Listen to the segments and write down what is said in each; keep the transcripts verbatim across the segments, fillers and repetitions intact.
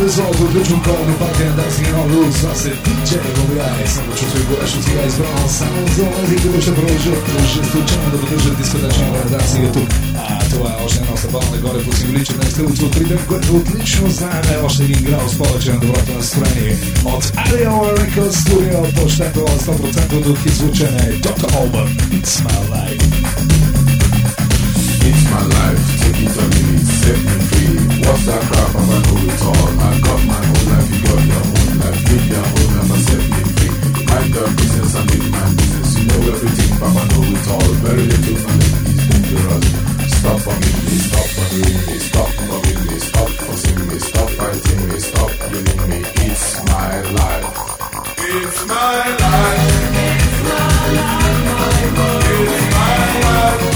tesoro, Digital Call, fucking dancing in all rules, that's it, D J, Bobby Ice, sam počuł swój głos, z Ice Brown, Sound Zone, i gdyby się prožio, že stučeno da podrže diskotačno dancing je tu, a това е още едно събаване горе по символичен стилото от ритъм, което отлично знаем, още един играл с повече на доброто настроение от Ariel Records Studio, почтето сто процента от хит звучене, доктор Alban, It's My Life. It's my life, take it or leave it, set me free. What's that crap, I know it all. I got my own life, you got your own life. Live your own life and set me free. Mind your business and make my business. You know everything, Papa know it all. Very little knowledge is dangerous. Stop bugging me, stop bothering me, stop bugging me, stop forcing me, stop fighting me, stop killing me. It's my life. It's my life. It's my life, my boy. It's my life.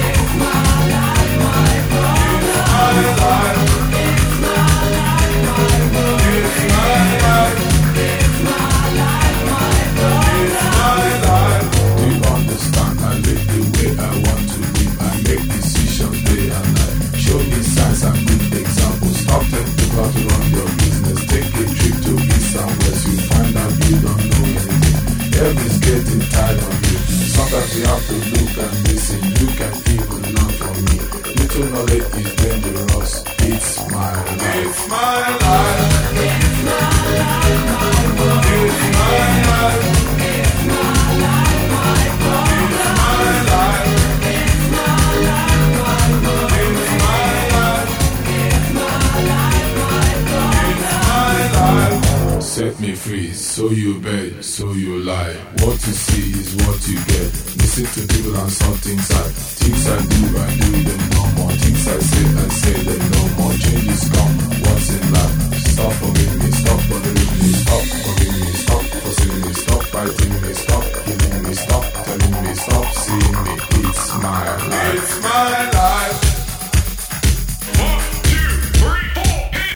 Everybody's getting tired of you. Sometimes you have to look and listen. You can even learn from me. Little knowledge is dangerous. It's my life. It's my life. It's my life, my boy. It's my life. It's my life, my boy. It's my life. It's my life, my boy. It's my life. It's my life, my boy. It's my life. Set me free, so you bet, so you lie. What you see is what you get. Listen to people and some things I Things I do, I do them no more. Things I say, I say them no more. Changes come once in life. Stop forgiving me, stop bothering me, stop forgiving me, stop forcing me, stop fighting me, stop killing me, stop telling me, stop seeing me. It's my life. It's my life.